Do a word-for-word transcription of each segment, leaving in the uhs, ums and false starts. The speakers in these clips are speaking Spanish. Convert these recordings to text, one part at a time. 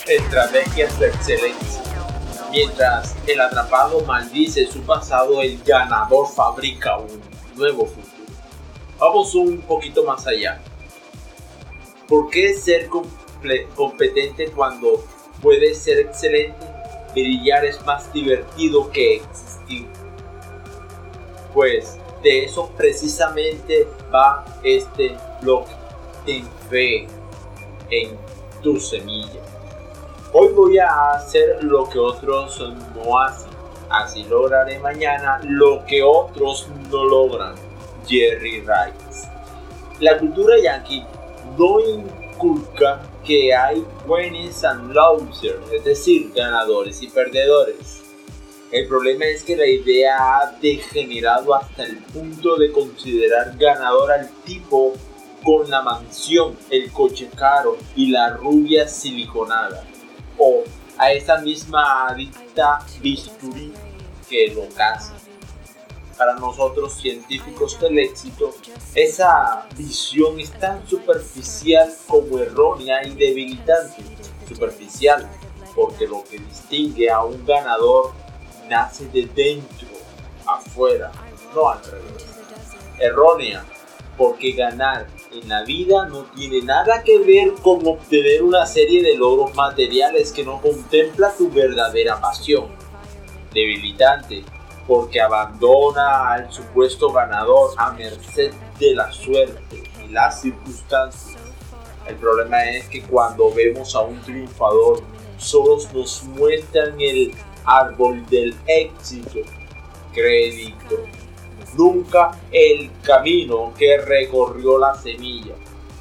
Estrategias de excelencia. Mientras el atrapado maldice su pasado, el ganador fabrica un nuevo futuro. Vamos un poquito más allá. ¿Por qué ser comple- competente cuando puedes ser excelente? Brillar es más divertido que existir. Pues de eso precisamente va este blog. Ten fe en tu semilla. Hoy voy a hacer lo que otros no hacen. Así lograré mañana lo que otros no logran. Jerry Rice. La cultura yankee no inculca que hay winners and losers, es decir, ganadores y perdedores. El problema es que la idea ha degenerado hasta el punto de considerar ganador al tipo con la mansión, el coche caro y la rubia siliconada, o a esa misma adicta bisturí que lo casa. Para nosotros científicos del éxito, esa visión es tan superficial como errónea y debilitante. Superficial, porque lo que distingue a un ganador nace de dentro afuera, no al revés. Errónea, porque ganar en la vida no tiene nada que ver con obtener una serie de logros materiales que no contempla tu verdadera pasión. Debilitante, porque abandona al supuesto ganador a merced de la suerte y las circunstancias. El problema es que cuando vemos a un triunfador, solo nos muestran el árbol del éxito, crédito, nunca el camino que recorrió la semilla.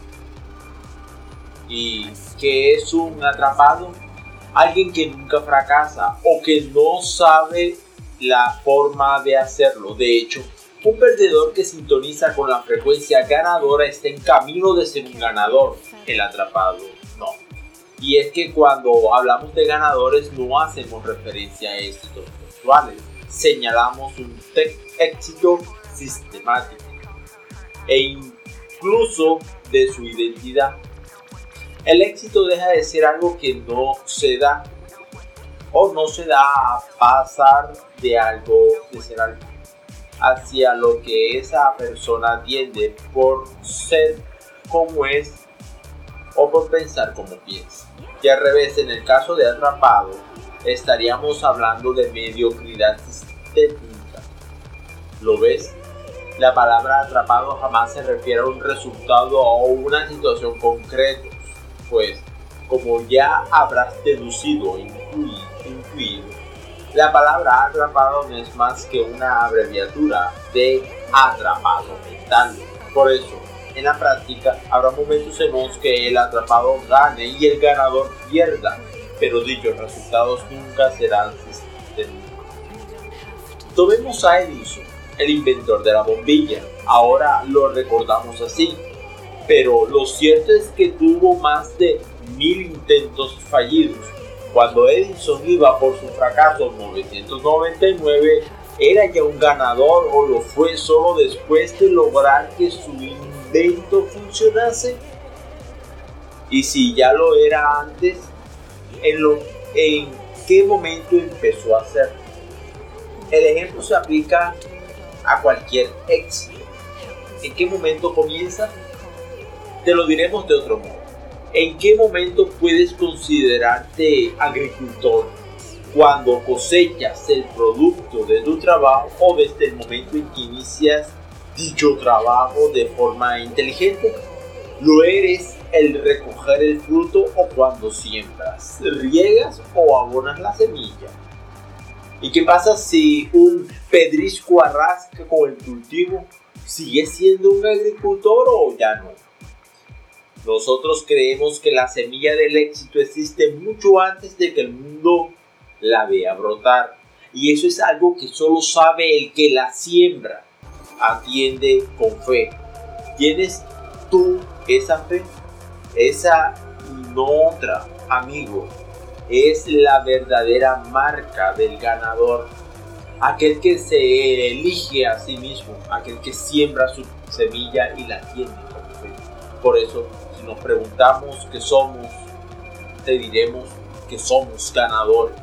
¿Y qué es un atrapado? Alguien que nunca fracasa o que no sabe la forma de hacerlo. De hecho, un perdedor que sintoniza con la frecuencia ganadora está en camino de ser un ganador. El atrapado no. Y es que cuando hablamos de ganadores no hacemos referencia a éxitos puntuales. Señalamos un éxito sistemático e incluso de su identidad. El éxito deja de ser algo que no se da o no se da a pasar de algo, de ser algo, hacia lo que esa persona tiende por ser como es o por pensar como piensa. Y al revés, en el caso de atrapado, estaríamos hablando de mediocridad técnica. ¿Lo ves? La palabra atrapado jamás se refiere a un resultado o una situación concreta, pues, como ya habrás deducido o intuido, la palabra atrapado no es más que una abreviatura de atrapado mental. Por eso, en la práctica, habrá momentos en los que el atrapado gane y el ganador pierda, pero dichos resultados nunca serán sistémicos. Tomemos a Edison, el inventor de la bombilla. Ahora lo recordamos así, pero lo cierto es que tuvo más de mil intentos fallidos. Cuando Edison iba por su fracaso en mil novecientos noventa y nueve, ¿era ya un ganador o lo fue solo después de lograr que su invento funcionase? Y si ya lo era antes, ¿en, lo, en qué momento empezó a hacerlo? El ejemplo se aplica a cualquier éxito. ¿En qué momento comienza? Te lo diremos de otro modo. ¿En qué momento puedes considerarte agricultor? Cuando cosechas el producto de tu trabajo o desde el momento en que inicias dicho trabajo de forma inteligente. ¿Lo eres el recoger el fruto o cuando siembras, riegas o abonas la semilla? ¿Y qué pasa si un pedrisco arrasca con el cultivo? ¿Sigue siendo un agricultor o ya no? Nosotros creemos que la semilla del éxito existe mucho antes de que el mundo la vea brotar. Y eso es algo que solo sabe el que la siembra. Atiende con fe. ¿Tienes tú esa fe? Esa y no otra, amigo, es la verdadera marca del ganador. Aquel que se elige a sí mismo, aquel que siembra su semilla y la atiende con fe. Por eso, si nos preguntamos qué somos, te diremos que somos ganadores.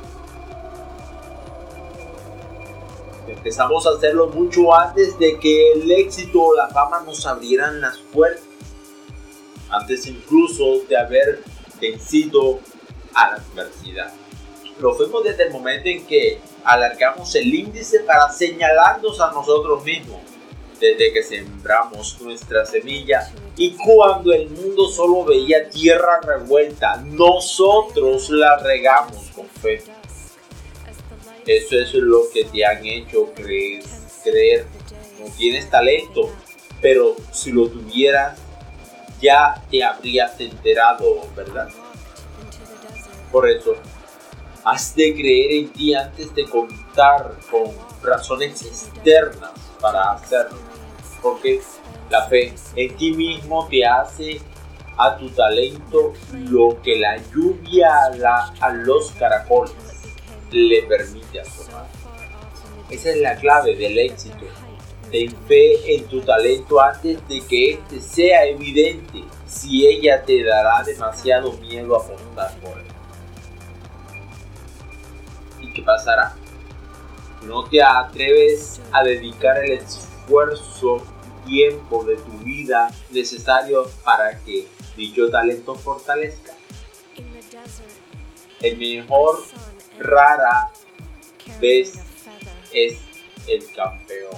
Empezamos a hacerlo mucho antes de que el éxito o la fama nos abrieran las puertas. Antes incluso de haber vencido a la adversidad. Lo fuimos desde el momento en que alargamos el índice para señalarnos a nosotros mismos. Desde que sembramos nuestra semilla y cuando el mundo solo veía tierra revuelta, nosotros la regamos con fe. Eso es lo que te han hecho creer, creer. No tienes talento, pero si lo tuvieras, ya te habrías enterado, ¿verdad? Por eso, has de creer en ti antes de contar con razones externas para hacerlo. Porque la fe en ti mismo te hace a tu talento lo que la lluvia a, la, a los caracoles le permite asomar. Esa es la clave del éxito. Ten fe en tu talento antes de que este sea evidente, si ella te dará demasiado miedo apostar por él. ¿Y qué pasará? No te atreves a dedicar el esfuerzo y tiempo de tu vida necesario para que dicho talento fortalezca. El mejor rara vez es el campeón.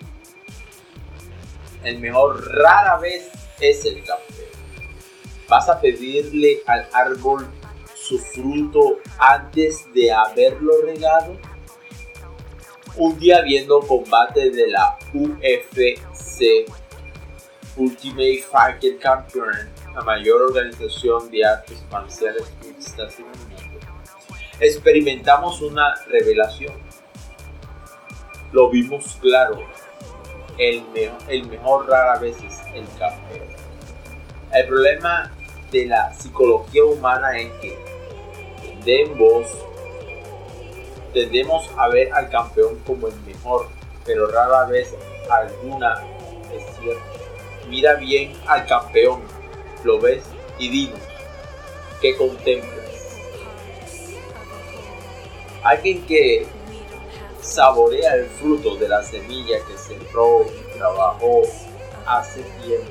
El mejor rara vez es el campeón. ¿Vas a pedirle al árbol su fruto antes de haberlo regado? Un día viendo combate de la U F C, Ultimate Fighter Championship, la mayor organización de artes marciales mixtas en el mundo, experimentamos una revelación. Lo vimos claro, el, me- el mejor rara vez es el campeón. El problema de la psicología humana es que tendemos Tendemos a ver al campeón como el mejor, pero rara vez alguna es cierto. Mira bien al campeón, lo ves y dinos, ¿qué contemplas? Alguien que saborea el fruto de la semilla que sembró y trabajó hace tiempo.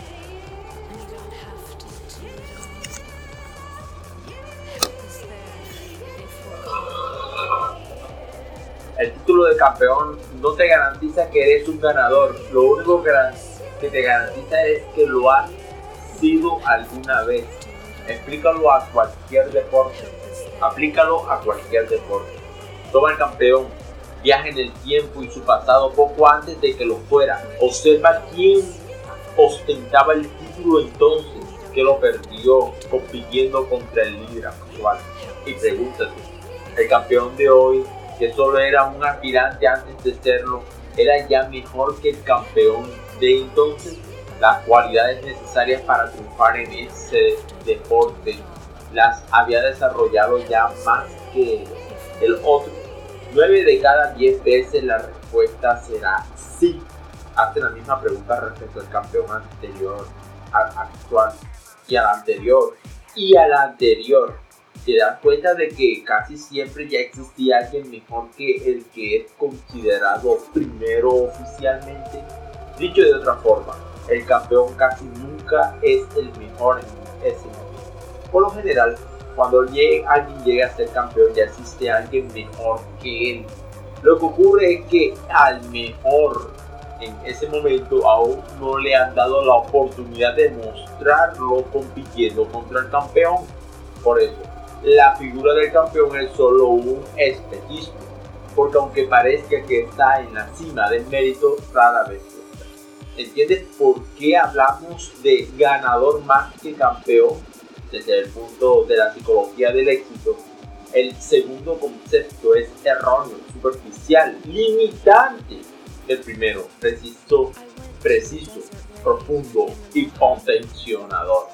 El título de campeón no te garantiza que eres un ganador. Lo único que te garantiza es que lo has sido alguna vez. Explícalo a cualquier deporte. Aplícalo a cualquier deporte. Toma el campeón. Viaja en el tiempo y su pasado poco antes de que lo fuera. Observa quién ostentaba el título entonces, que lo perdió compitiendo contra el líder actual. Y pregúntate, el campeón de hoy, que solo era un aspirante antes de serlo, era ya mejor que el campeón de entonces. Las cualidades necesarias para triunfar en ese deporte las había desarrollado ya más que el otro. nueve de cada diez veces la respuesta será sí. Hazte la misma pregunta respecto al campeón anterior, al actual y al anterior y al anterior. Te das cuenta de que casi siempre ya existía alguien mejor que el que es considerado primero oficialmente. Dicho de otra forma, el campeón casi nunca es el mejor en ese momento. Por lo general, cuando llegue, alguien llega a ser campeón, ya existe alguien mejor que él. Lo que ocurre es que al mejor en ese momento aún no le han dado la oportunidad de mostrarlo compitiendo contra el campeón. Por eso, la figura del campeón es solo un espejismo, porque aunque parezca que está en la cima del mérito, rara vez está. ¿Entiendes por qué hablamos de ganador más que campeón? Desde el punto de la psicología del éxito, el segundo concepto es erróneo, superficial, limitante. El primero, preciso, preciso, profundo y contencionador.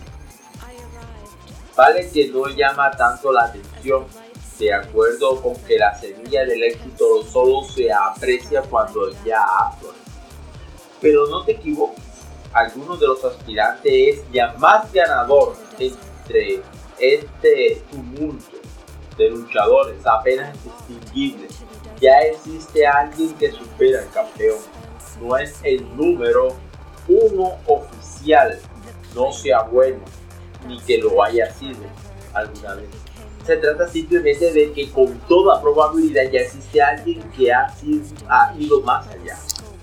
Vale que no llama tanto la atención, de acuerdo con que la semilla del éxito solo se aprecia cuando ya ha florecido. Pero no te equivoques, alguno de los aspirantes es ya más ganador entre este tu tumulto de luchadores apenas distinguibles, ya existe alguien que supera al campeón. No es el número uno oficial, no sea bueno, ni que lo haya sido alguna vez. Se trata simplemente de que con toda probabilidad ya existe alguien que ha, sido, ha ido más allá.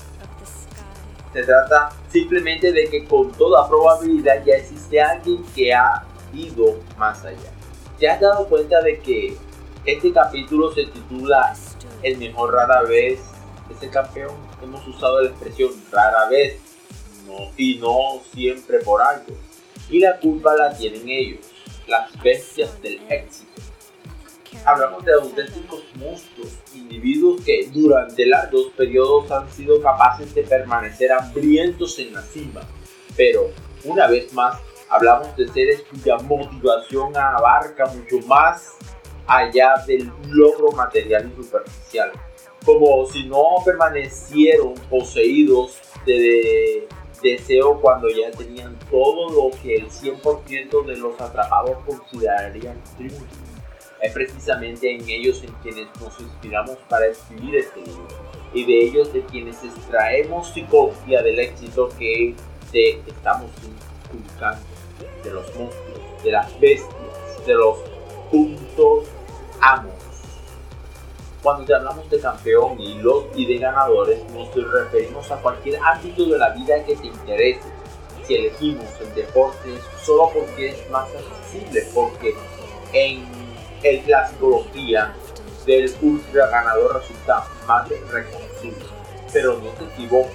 Se trata simplemente de que con toda probabilidad ya existe alguien que ha ido más allá. ¿Te has dado cuenta de que este capítulo se titula El mejor rara vez es el campeón? Hemos usado la expresión rara vez no, y no siempre por algo. Y la culpa la tienen ellos, las bestias del éxito. Hablamos de auténticos monstruos, individuos que durante largos periodos han sido capaces de permanecer hambrientos en la cima. Pero, una vez más, hablamos de seres cuya motivación abarca mucho más allá del logro material y superficial. Como si no permanecieron poseídos de deseo cuando ya tenían todo lo que el cien por ciento de los atrapados considerarían triunfo. Es precisamente en ellos en quienes nos inspiramos para escribir este libro, y de ellos de quienes extraemos psicología del éxito que te estamos inculcando, de los monstruos, de las bestias, de los puntos amos. Cuando te hablamos de campeón y, los, y de ganadores, nos referimos a cualquier ámbito de la vida que te interese. Si elegimos el deporte solo porque es más accesible, porque en el, la psicología del ultra ganador resulta más reconocible. Pero no te equivoques.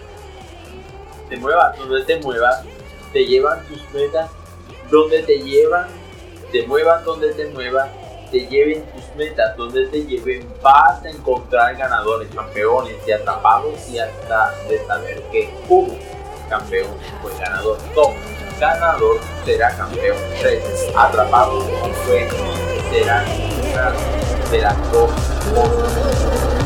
Te muevas donde te muevas, te llevan tus metas donde te llevan, te muevas donde te muevas, te lleven tus metas donde te lleven, vas a encontrar ganadores, campeones y atrapados, y hasta de saber que uno campeón fue ganador, dos ganador será campeón, tres atrapado fue y será una de las dos cosas.